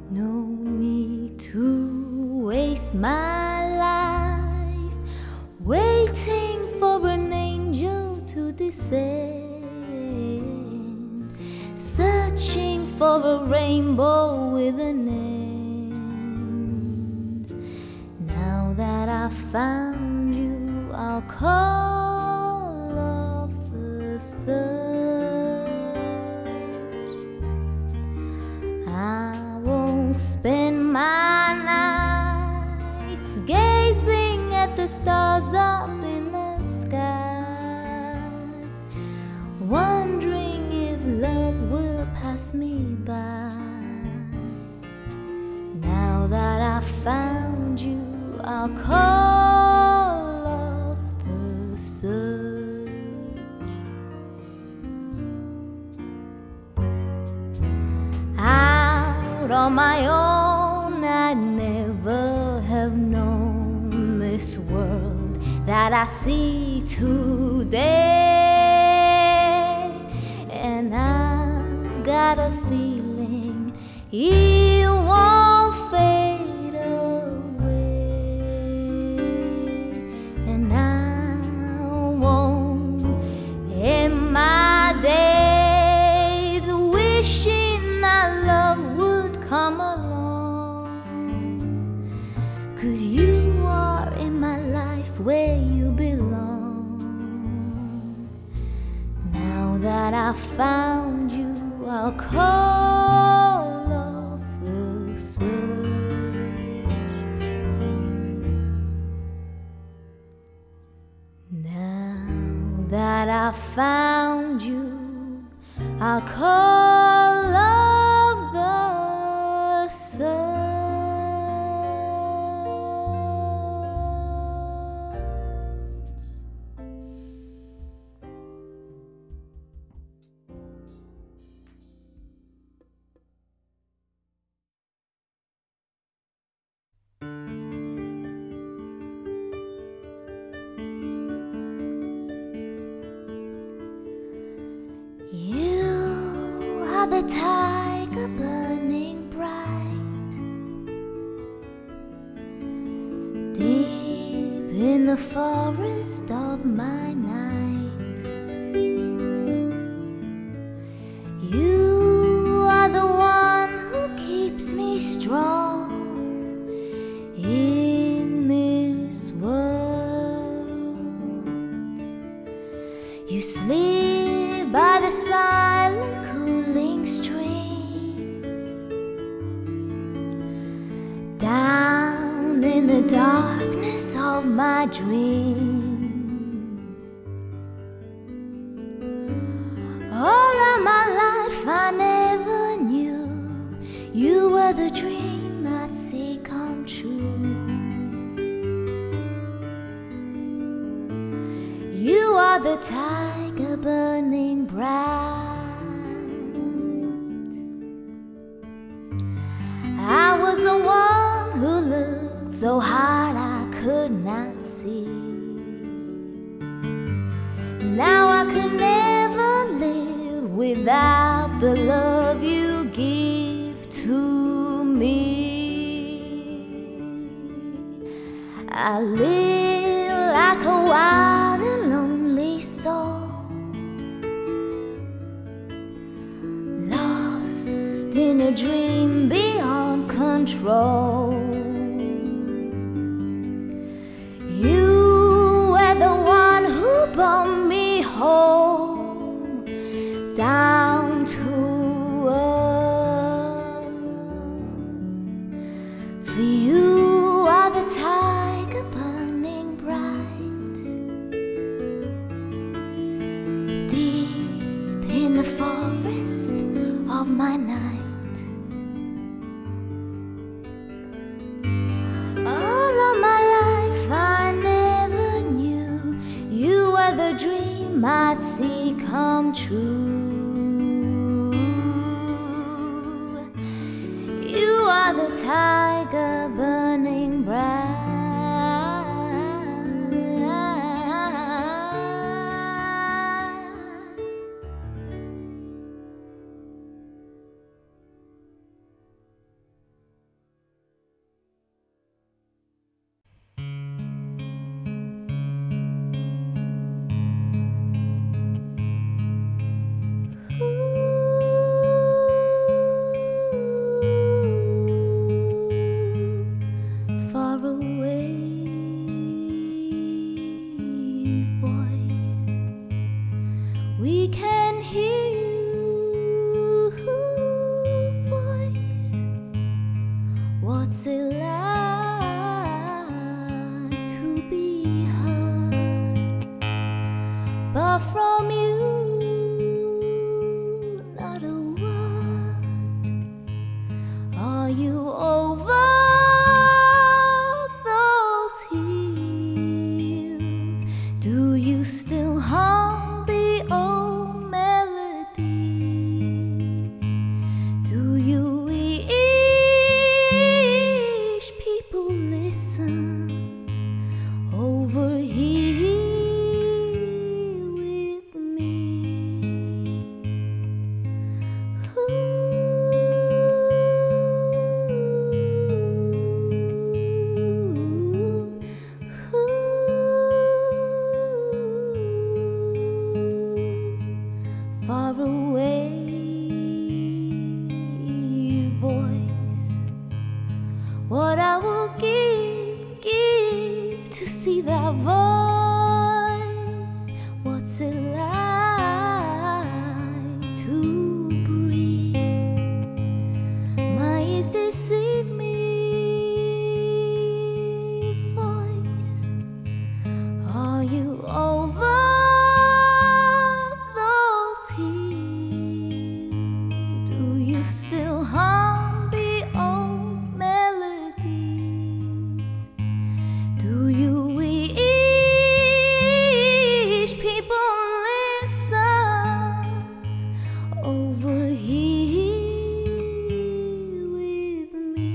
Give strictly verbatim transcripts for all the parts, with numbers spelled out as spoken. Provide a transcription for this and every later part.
No need to waste my life waiting for an angel to descend, searching for a rainbow with an end. Now that I found you, I'll call off the search. I won't spend my nights gazing at the stars up in the sky, wondering if love will pass me by. Now that I found you, I'll call off the search. Out on my own, I'd never have known this world that I see today. And I've got a feeling it won't fade away. And I won't end my days wishing that love would come along, 'cause you are in my life where you belong. Now that I found you, I'll call off the search. Now that I found you, I'll call off the search. You are the tiger burning bright, deep in the forest of my night. You are the one who keeps me strong in this world. You sleep by the silent cooling streams, down in the darkness of my dreams. All of my life I never knew you were the dream I'd see come true. You are the tiger burning bright. I was the one who looked so hard I could not see. Now I could never live without the love you give to me. I live like a wild and lonely soul, lost in a dream beyond control. You were the one who brought me home, down to earth. For you are the tiger burning bright, deep in the forest of my night. All of my life I never knew you were the dream I'd see come true. You are the tiger burning bright. What's it like to be heard? But from you, not a word. Are you over those hills? Do you still hum the old melodies? Do you wish people listen over here with me? Far away voice, what I will give, give to see that voice. What's it like to breathe? My ears deceive me, voice. Are you over those hills? Do you still hum the old melodies? Do you wish people listened over here with me?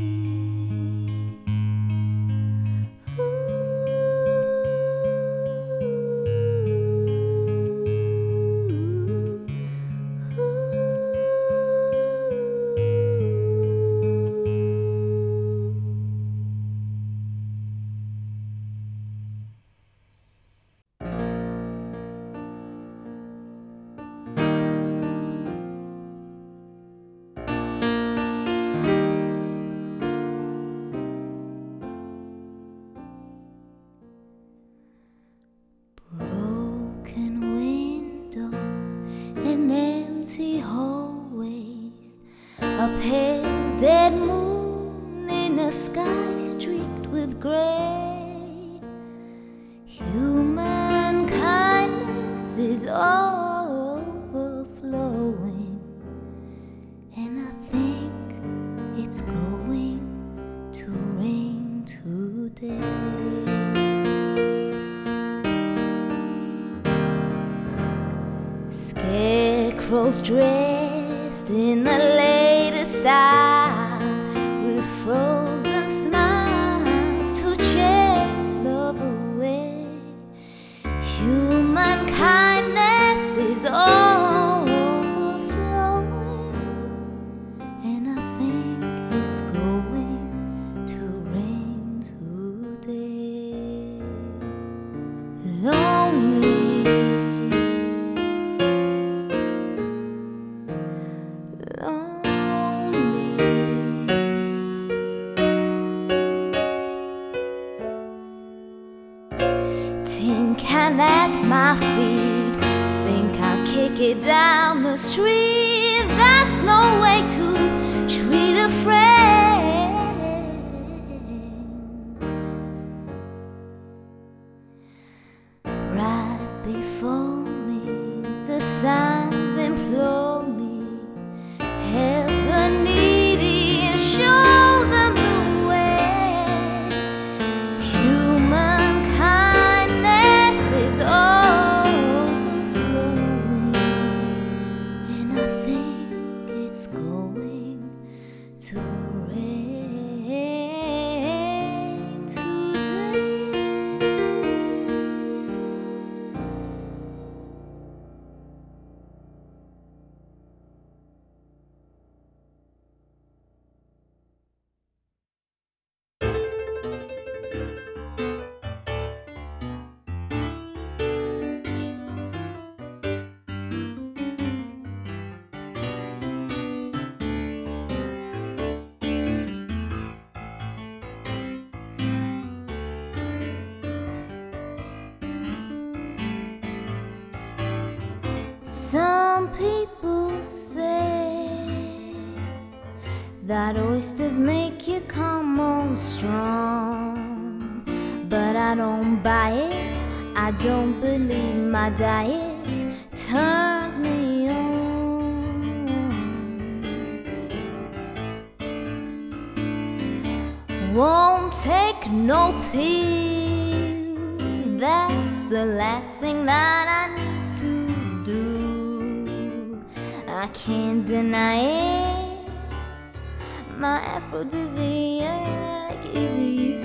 Broken windows and empty hallways, a pale dead moon in a sky streaked with gray. Human kindness is overflowing, and I think it's going to rain today. Scarecrows dressed in the latest styles, with frozen smiles to chase love away. Human kindness is overflowing, and I think it's going to rain today. Lonely, tin can at my feet, think I'll kick it down the street. That's no way to treat a friend. Right before me, the signs implore me, help the needy and show them the way. Human is overflowing, and I think it's going to rain today. Some people say that oysters make you come on strong. But I don't buy it, I don't believe my diet turns me on. Won't take no pills, that's the last thing that I need to do. I can't deny it, my aphrodisiac is you.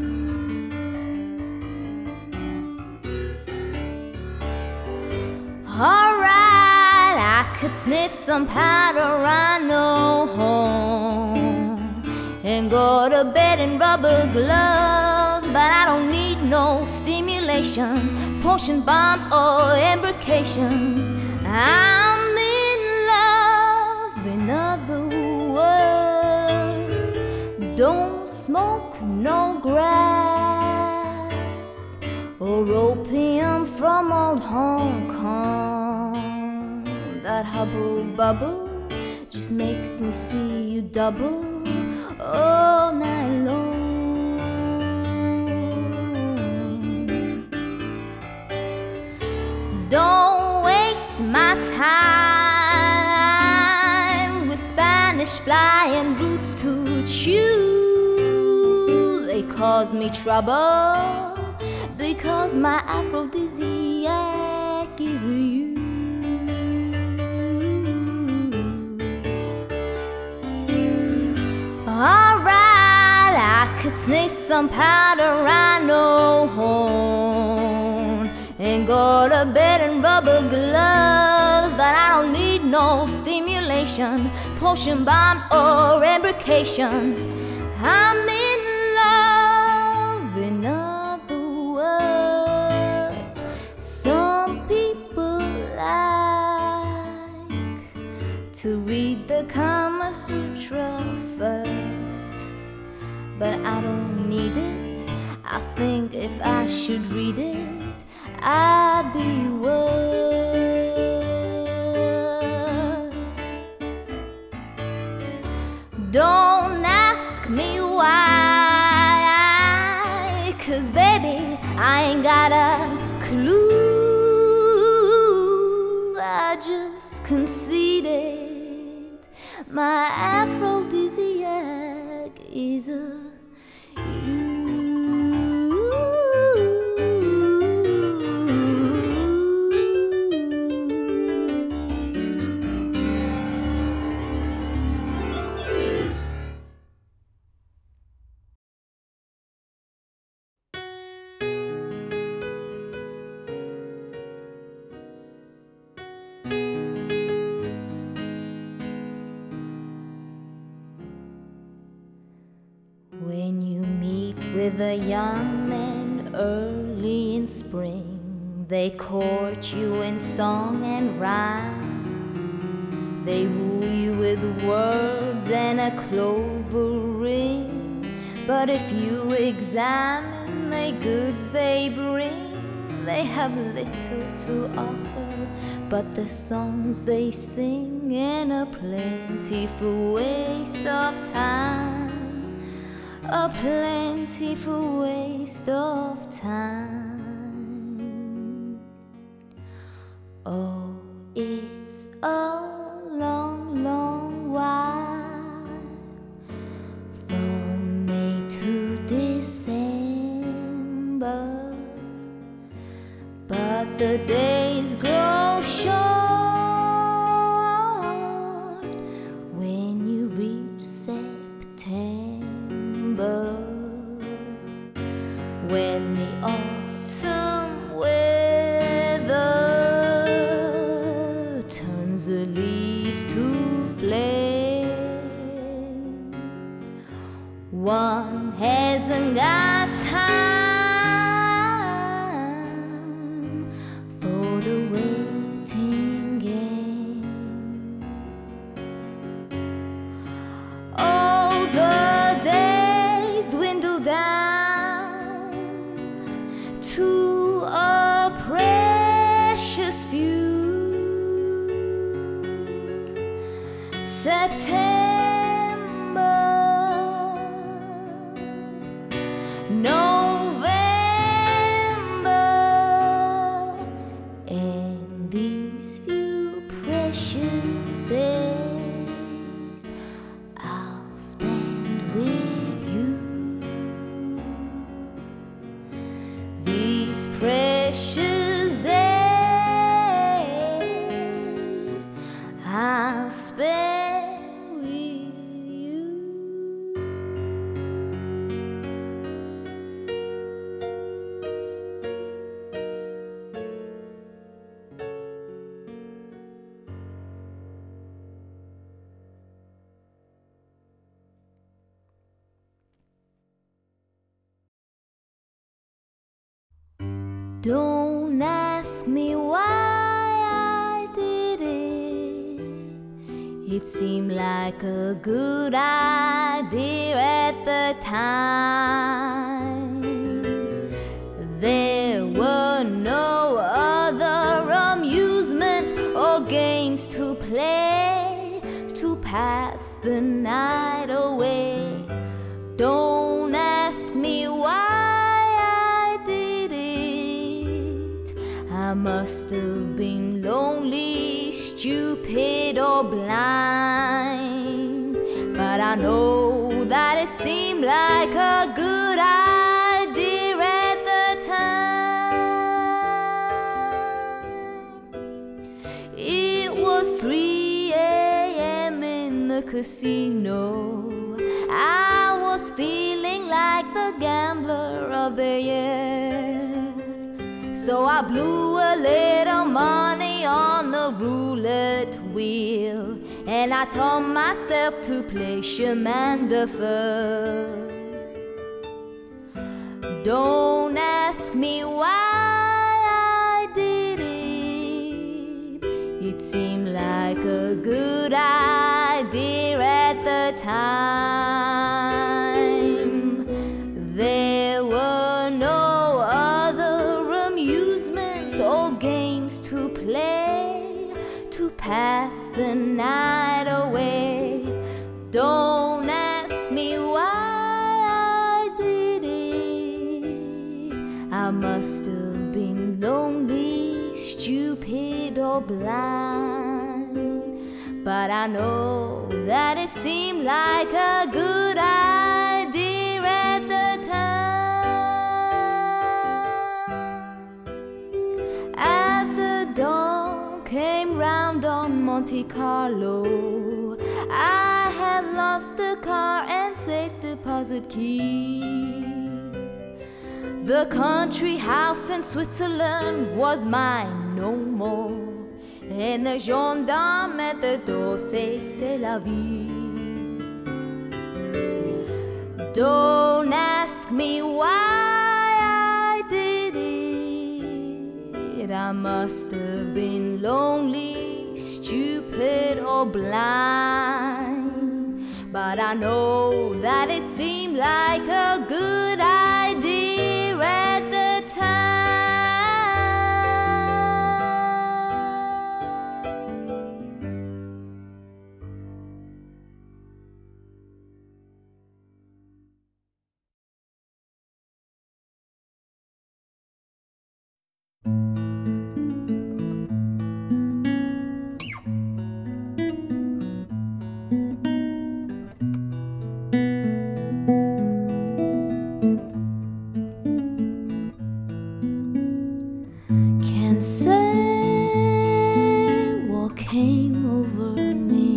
Alright, I could sniff some powder, I know home, and go to bed in rubber gloves. But I don't need no stimulation, potion bombs or embrocation. I'm in love, in other words. Don't smoke no grass or opium from old Hong Kong. That hubble bubble just makes me see you double all night long. Don't waste my time with Spanish flying roots to chew. They cause me trouble because my aphrodisiac is you. Alright, I could sniff some powder, I know home, and go to bed in rubber gloves. But I don't need no stimulation, potion bombs or embrocation. I'm in love, in other words. Some people like to read the Kama Sutra first, but I don't need it. I think if I should read it, I'd be worse. Don't ask me why, 'cause baby, I ain't got a clue. I just conceded my aphrodisiac is a you. When you meet with a young man early in spring, they court you in song and rhyme. They woo you with words and a clover ring. But if you examine the goods they bring, they have little to offer but the songs they sing and a plentiful waste of time. A plentiful waste of time. Oh, it's a long, long while from May to December, but the days grow short when you reach September, when the autumn weather turns the leaves to flame. One hasn't got time for the waiting game. Oh, the days dwindle down to a precious few. September spend with you. These precious days I'll spend with you. Don't ask me why I did it. It seemed like a good idea at the time. There were no other amusements or games to play to pass the night away. Don't ask me why I must have been lonely, stupid, or blind. But I know that it seemed like a good idea at the time. It was three a m in the casino. I was feeling like the gambler of the year. So I blew a little money on the roulette wheel, and I taught myself to play chemin de feu. Don't ask me why I did it. It seemed like a good idea at the time. There were no or games to play to pass the night away. Don't ask me why I did it. I must have been lonely, stupid, or blind. But I know that it seemed like a good idea at the time. Dawn came round on Monte Carlo. I had lost the car and safe deposit key. The country house in Switzerland was mine no more, and the gendarme at the door said, "C'est la vie." Don't ask me why I must have been lonely, stupid, or blind. But I know that it seemed like a good idea at the time. Say what came over me.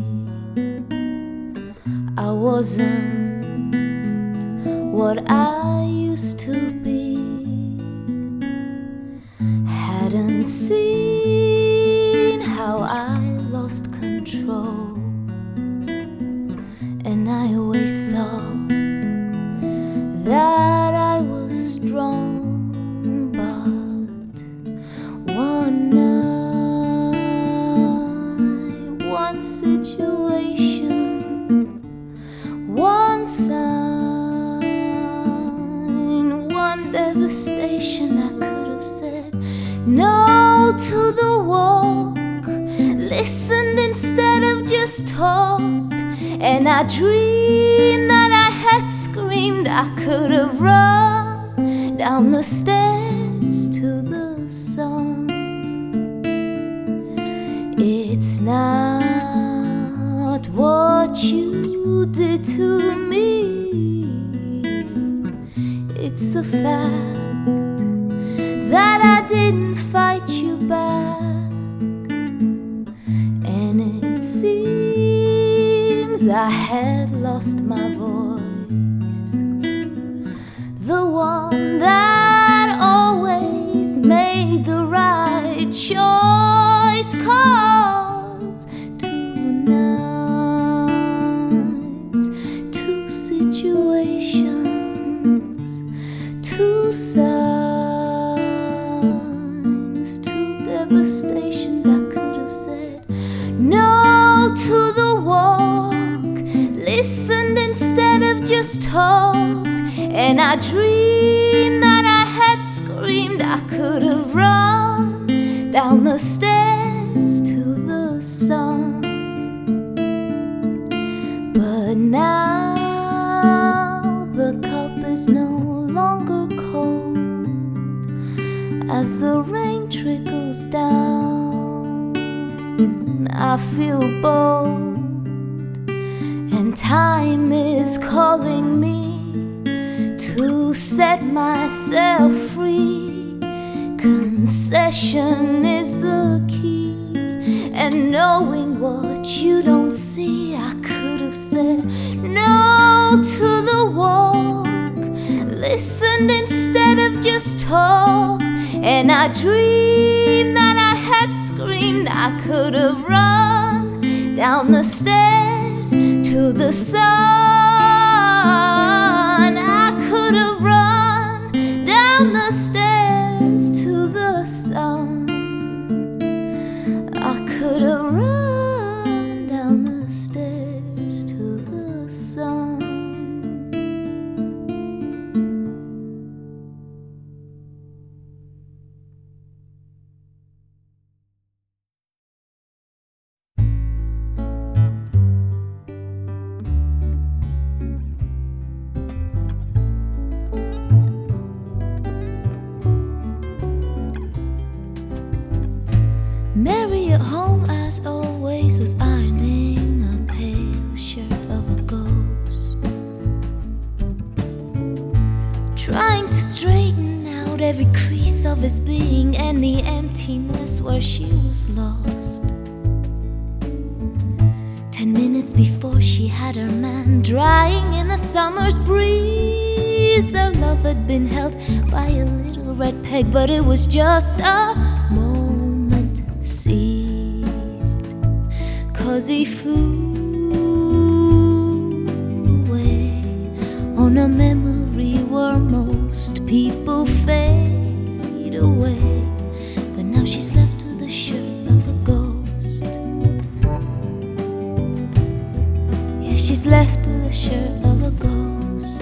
I wasn't what I used to be. Hadn't seen how I lost control, and I always thought that I was strong. One night, one situation, one sign, one devastation. I could have said no to the walk, listened instead of just talked, and I dreamed that I had screamed. I could have run down the stairs to the sun. It's not what you did to me. It's the fact that I didn't fight you back, and it seems I had lost my voice, the one that always made the right choice. 'Cause tonight, two situations, two signs, two devastations. I could have said no to the walk, listened instead of just talked, and I dreamed that I had screamed. I could have run down the stairs to the sun. But now the cup is no longer cold as the rain trickles down. I feel bold, and time is calling me to set myself free. Concession is the key, and knowing what you don't see, I could have said no to the walk, listened instead of just talked, and I dreamed that I had screamed. I could have run down the stairs to the sun. I could have run down the stairs to the sun. I could have run down the stairs to the sun. Mary at home as always was ironing a pale shirt of a ghost, trying to straighten out every crease of his being and the emptiness where she was lost. Ten minutes before she had her man drying in the summer's breeze. Their love had been held by a little red peg, but it was just a moment seized, 'cause he flew away on a memory where most people fade away. But now she's left with the shirt of a ghost. Yeah, she's left with the shirt of a ghost.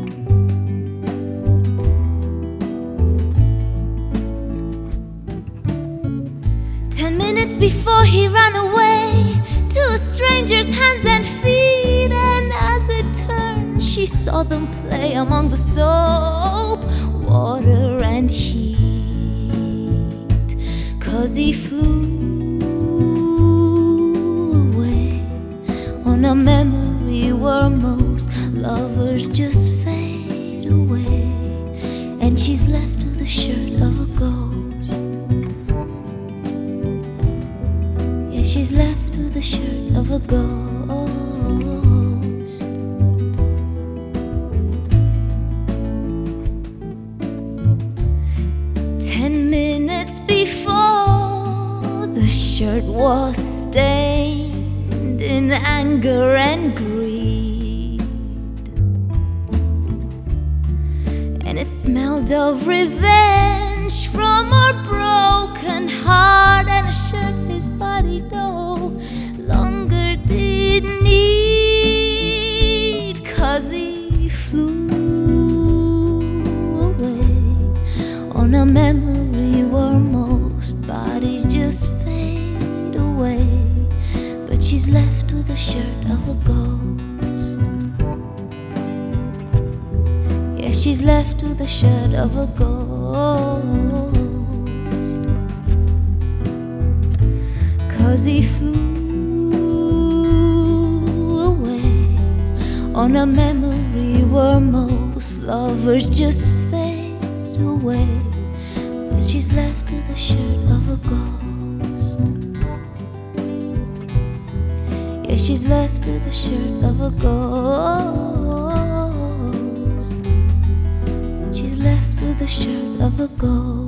Ten minutes before he ran away to a stranger's hands and feet, and as it turned she saw them play among the soap, water and heat. 'Cause he flew away on a memory where most lovers just fade away, and she's left with the shirt of a ghost. She's left with the shirt of a ghost. Ten minutes before, the shirt was stained in anger and greed, and it smelled of revenge from her broken heart, and a shirt his body no longer did need. 'Cause he flew away on a memory where most bodies just fade away. But she's left with the shirt of a ghost. Yeah, she's left with the shirt of a ghost. 'Cause he flew away on a memory where most lovers just fade away. But she's left with the shirt of a ghost. Yeah, she's left with the shirt of a ghost. She's left with the shirt of a ghost.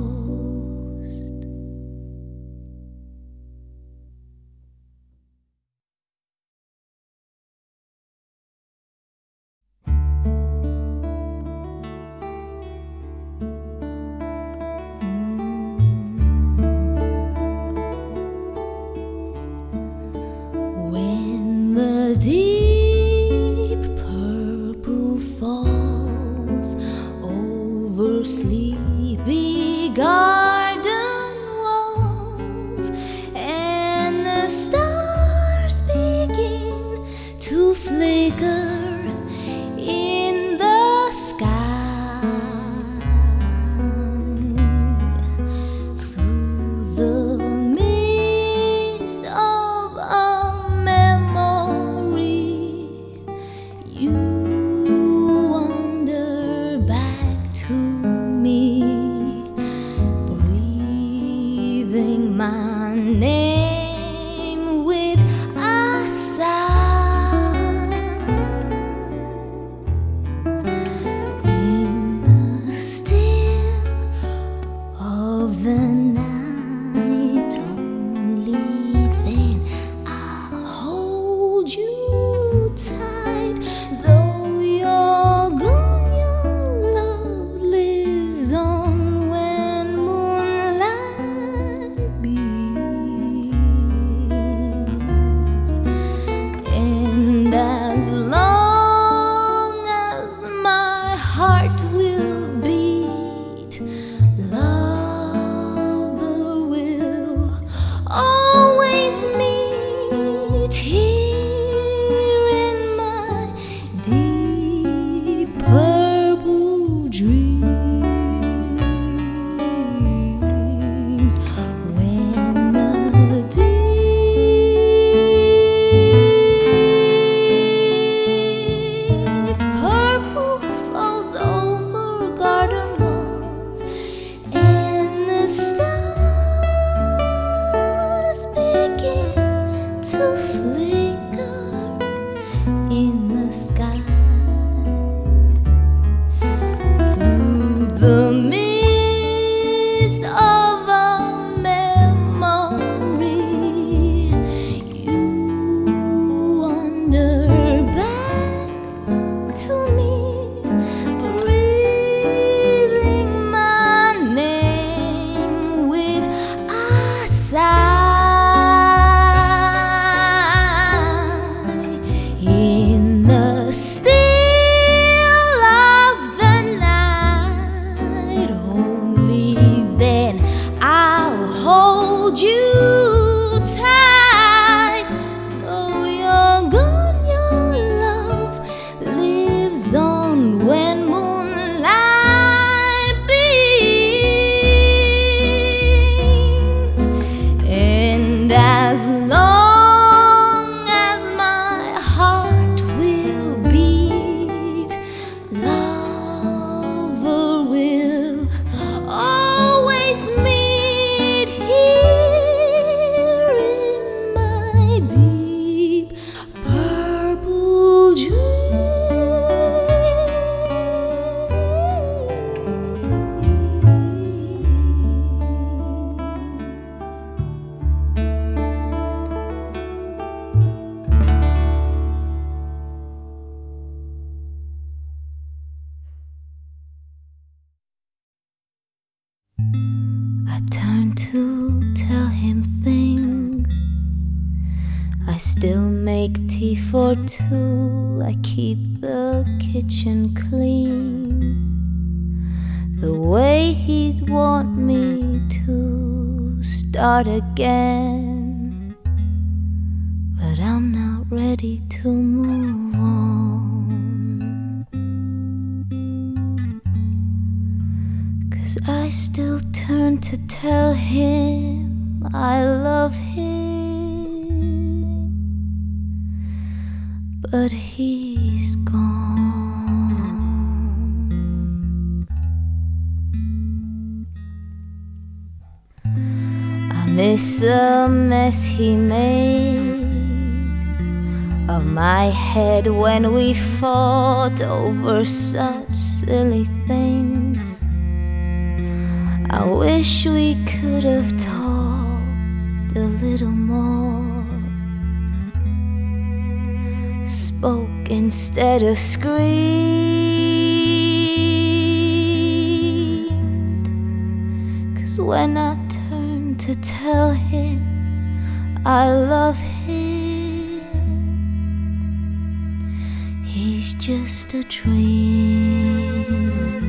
The deep purple falls over sleepy garden walls, and the stars begin to flicker in the sky. Through the mist of a my name with a sigh. In the still of the night, only then I'll hold you tight. Though you're gone, your love lives on. Heart will beat, lover will always meet here in my deep purple dreams. When the deep purple falls over garden walls, and the stars begin to flicker in the sky. Through the mist of a memory, you wander back to me. In the still of the night, only then I'll hold you tight. Though you're gone, your love lives on when moonlight beams, and as long I turn to tell him things. I still make tea for two. I keep the kitchen clean, the way he'd want me to start again. But I'm not ready to move on, 'cause I still turn to tell him I love him. but he's gone. I miss the mess he made of my head when we fought over such silly things. I wish we could have talked a little more, spoke instead of screamed. 'Cause when I turned to tell him I love him, he's just a dream.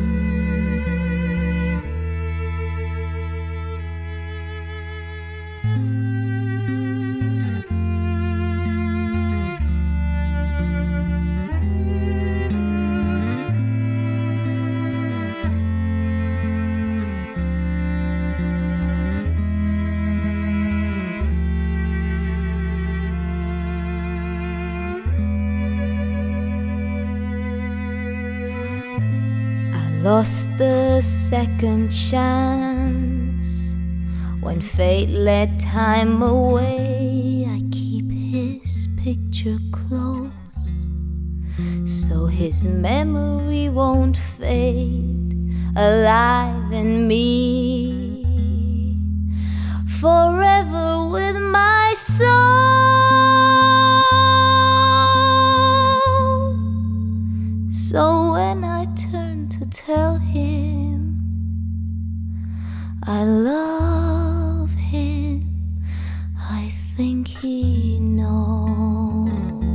Lost the second chance when fate let time away. I keep his picture close so his memory won't fade, alive in me, forever with my soul. So when I turn to tell him I love him, I think he knows.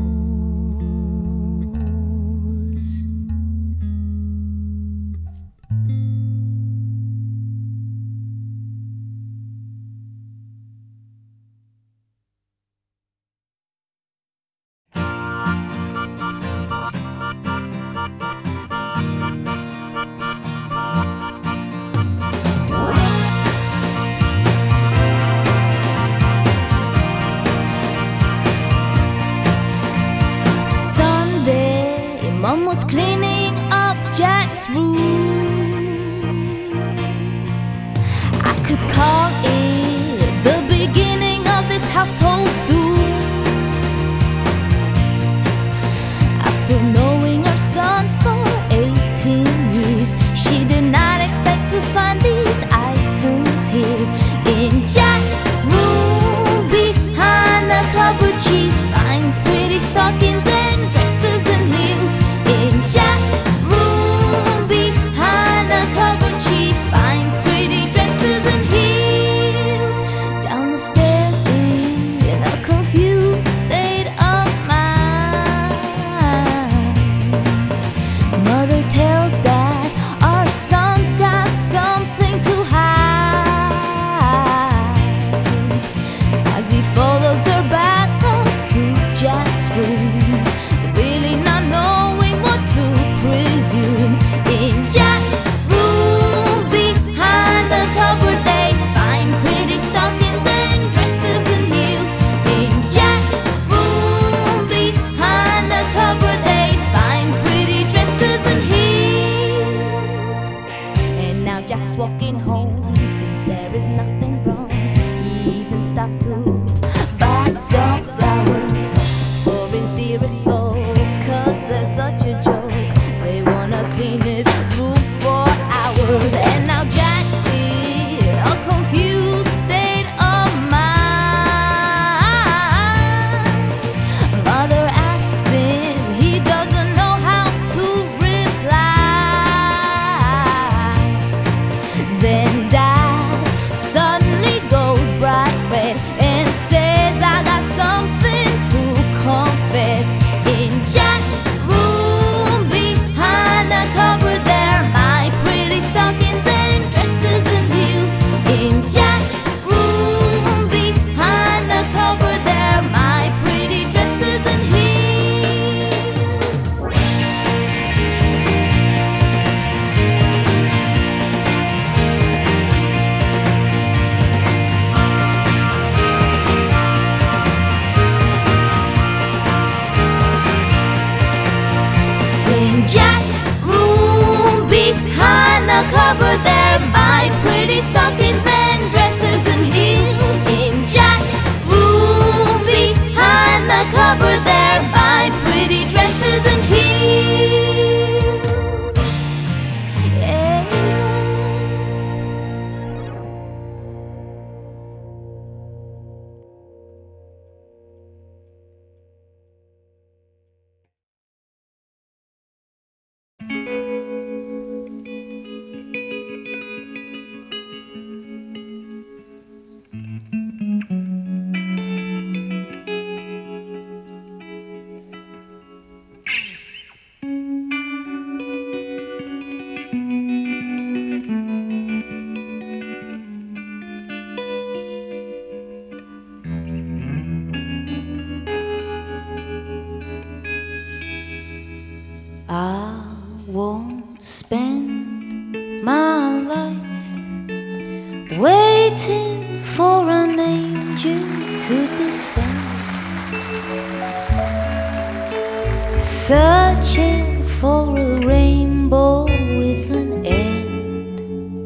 Mom was cleaning up Jack's room. I could call it the beginning of this household's doom. After knowing her son for eighteen years, she did not expect to find these items here in Jack's room. Behind the cupboard she finds pretty stockings and dresses and heels. In Jack's room, behind the cupboard, she finds pretty dresses and heels. Down the stairs in a confused state of mind, Jack's room behind the cupboard, there buy pretty stockings and dresses and heels. In Jack's room behind the cupboard, there buy pretty dresses and heels. Yeah. I won't spend my life waiting for an angel to descend, searching for a rainbow with an end.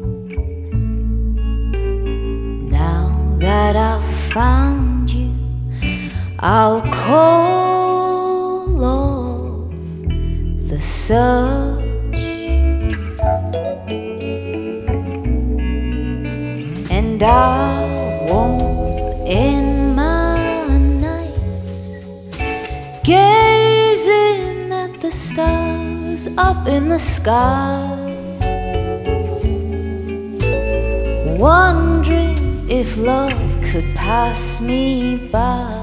Now that I've found you, I'll call off the search, and I won't end my nights gazing at the stars up in the sky, wondering if love could pass me by.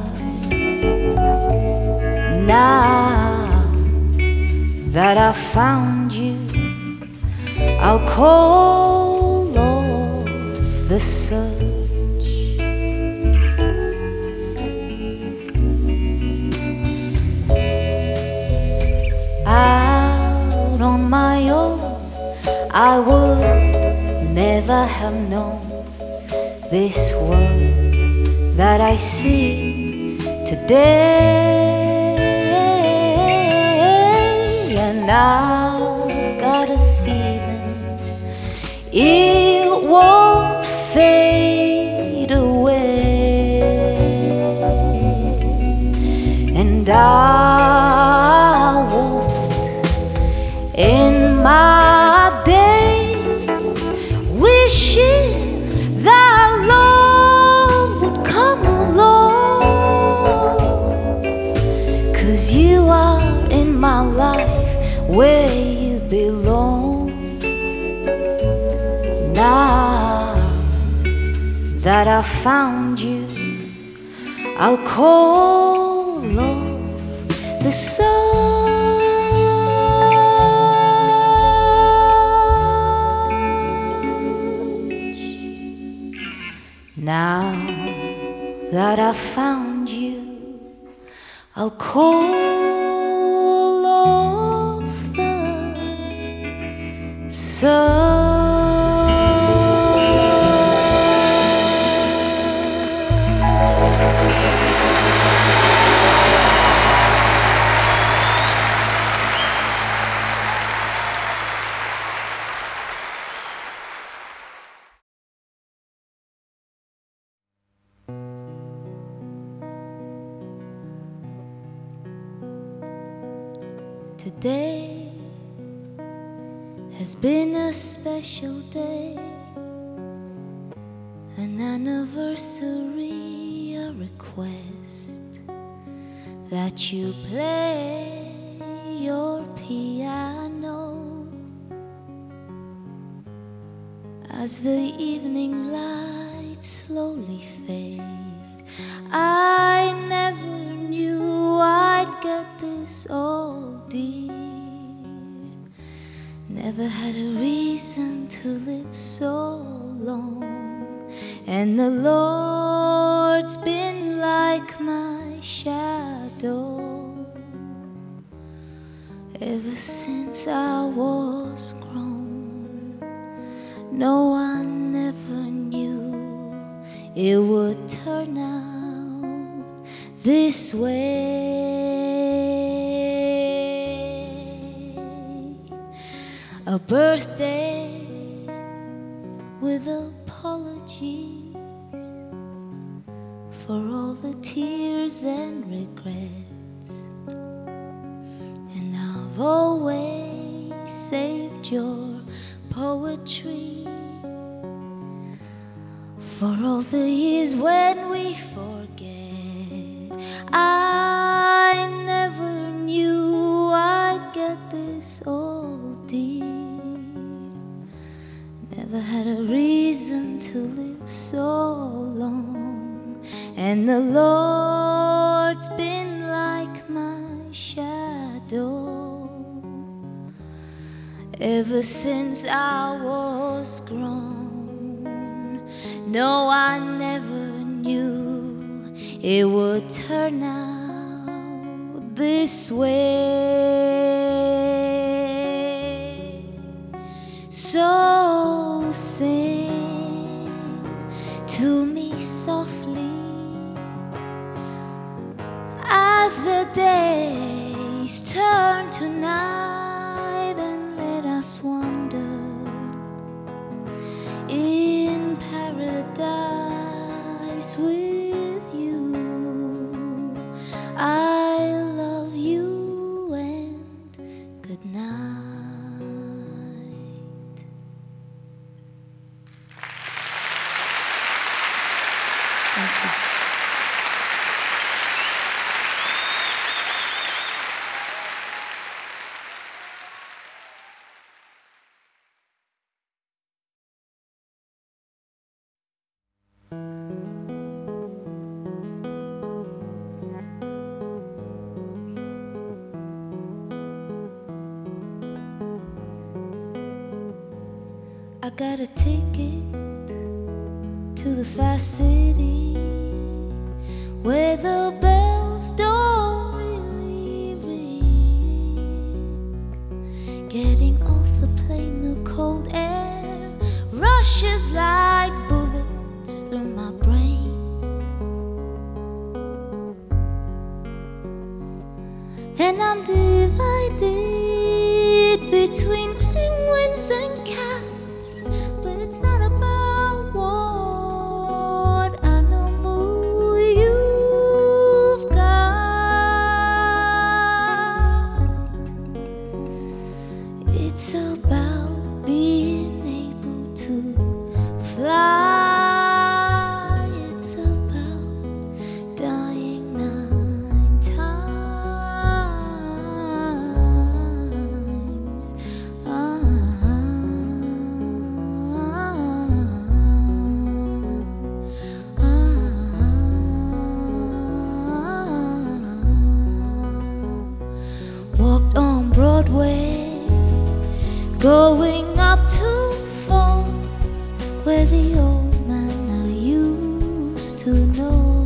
Now that I found you, I'll call off the search. Out on my own, I would never have known this world that I see today. And I've got a feeling it won't fade away, and I won't end my days wishing that love would come along, 'cause you are in my life where you belong. Now that I found you, I'll call off the search. Now that I found you, I'll call off the search. Today has been a special day, an anniversary, a request that you play your piano as the evening lights slowly fade. I never knew I'd get this old, dear. Never had a reason to live so long, and the Lord's been like my shadow ever since I was grown. No, I never knew it would turn out this way. a birthday with apologies for all the tears and regrets. And I've always saved your poetry for all the years when we forget. I never knew I'd get this old, dear. Never had a reason to live so long, and the Lord's been like my shadow ever since I was grown. No, I never knew it would turn out this way. So sing to me softly as the days turn to night, and let us wander in paradise with you. I love you and good night. Thank you. I got a ticket to the fast city where the bells don't really ring. Getting off the plane, the cold air rushes like bullets through my brain. And I'm divided between penguins and cats, but it's not about what animal you've got. It's about being able to fly. It's about dying nine times. Ah. Walked on Broadway, going up to Falls, where the old man I used to know.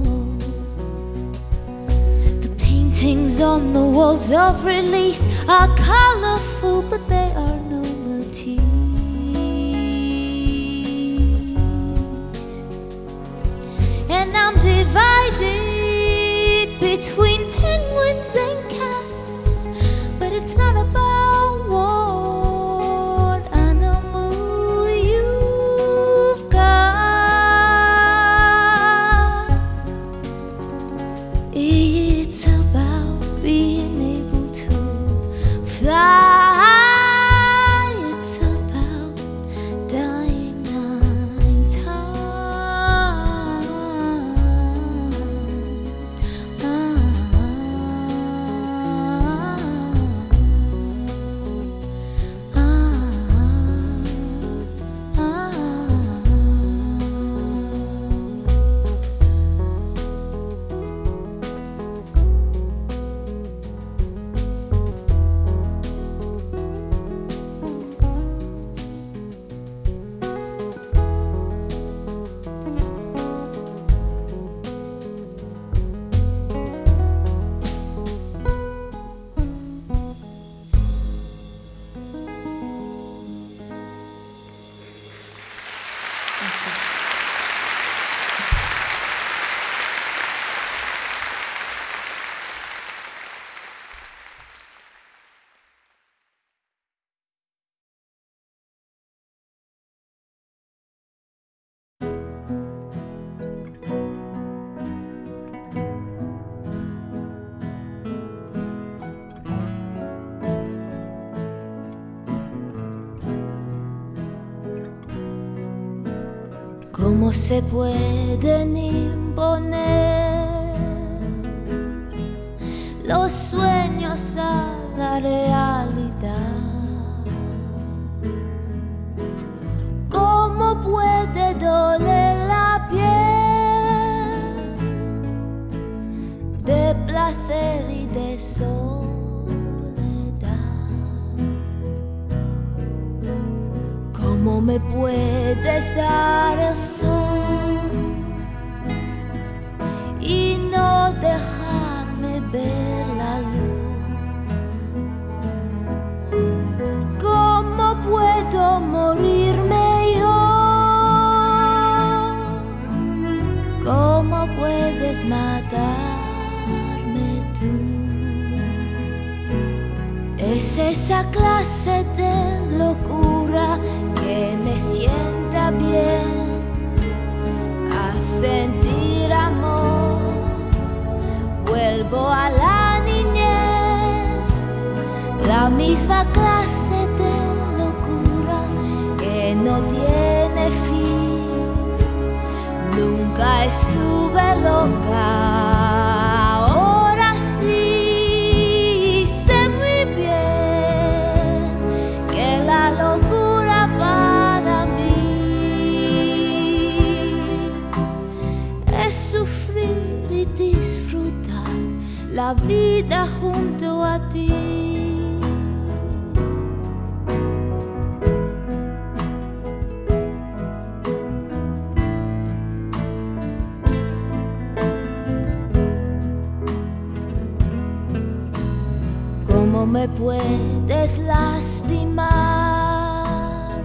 The paintings on the walls of Release are colorful, but they are no Matisse. And I'm divided between penguins and cats, but it's not about what animal you've got. It's about being able to fly. It's about dying nine times. Ah. ¿Cómo se pueden imponer los sueños a la realidad? ¿Cómo puede doler la piel de placer y de soledad? ¿Cómo me puedes dar el sol y no dejarme ver la luz? ¿Cómo puedo morirme yo? ¿Cómo puedes matarme tú? Es esa clase de locura que me sienta bien a sentir amor. Vuelvo a la niñez, la misma clase de locura que no tiene fin. Nunca estuve loca, ahora sí sé muy bien que la locura para mí es sufrir y disfrutar la vida junto a ti. ¿Cómo me puedes lastimar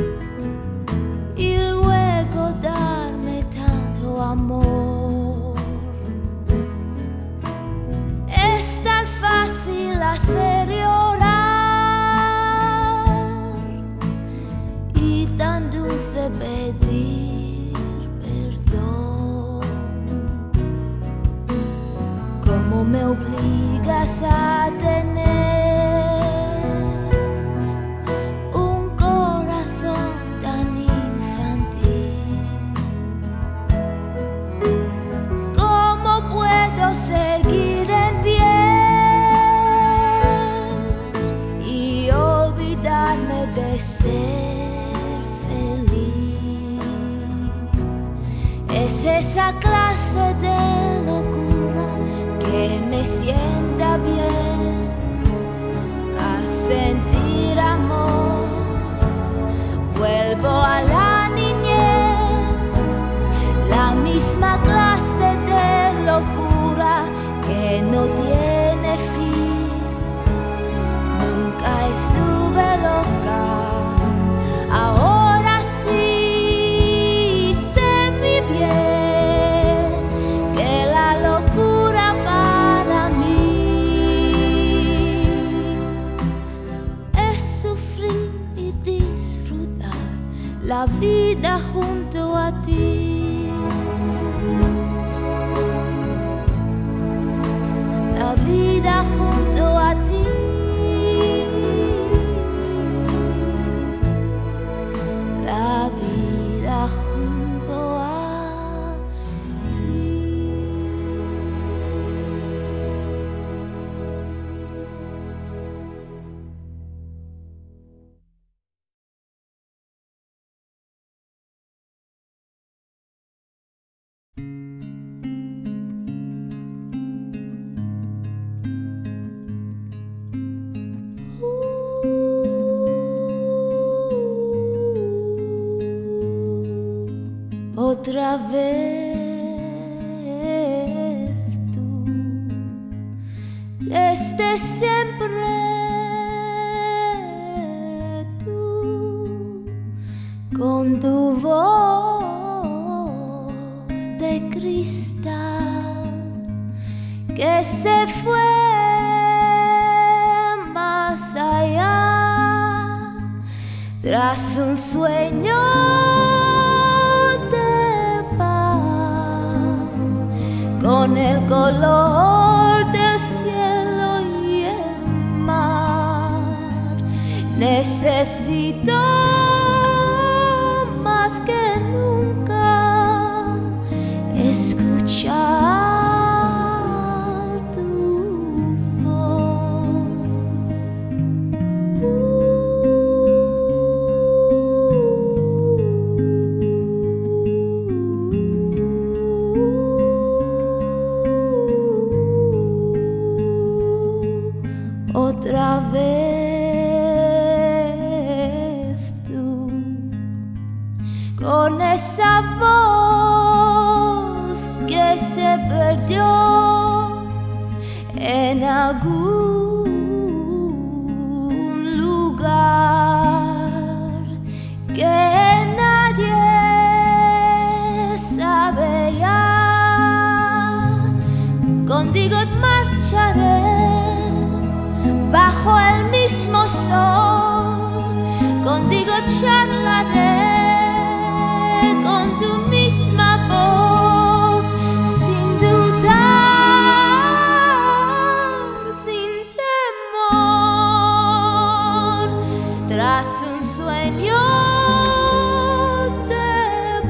y luego darme tanto amor? Es tan fácil hacer llorar y tan dulce pedir perdón. ¿Cómo me obligas a tener un corazón tan infantil? ¿Cómo puedo seguir en pie y olvidarme de ser feliz? Es esa clase de locura que me sienta bien a sentir amor. Vuelvo a la niñez, la misma clase de locura que no tiene fin. Nunca estuve loca, ahora sí sé muy bien que la locura para mí es sufrir y disfrutar la vida junto a ti. La vida junto a ti. La vida junto a ti. Otra vez tú, desde siempre tú, con tu voz de cristal que se fue más allá tras un sueño con el color del cielo y el mar. Necesito más que nunca esa voz que se perdió en algún lugar que nadie sabe ya. Contigo marcharé bajo el mismo sol, contigo charlaré con tu misma voz, sin dudar, sin temor, tras un sueño de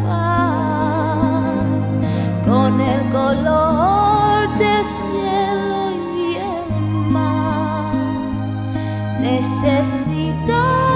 paz, con el color del cielo y el mar. Necesito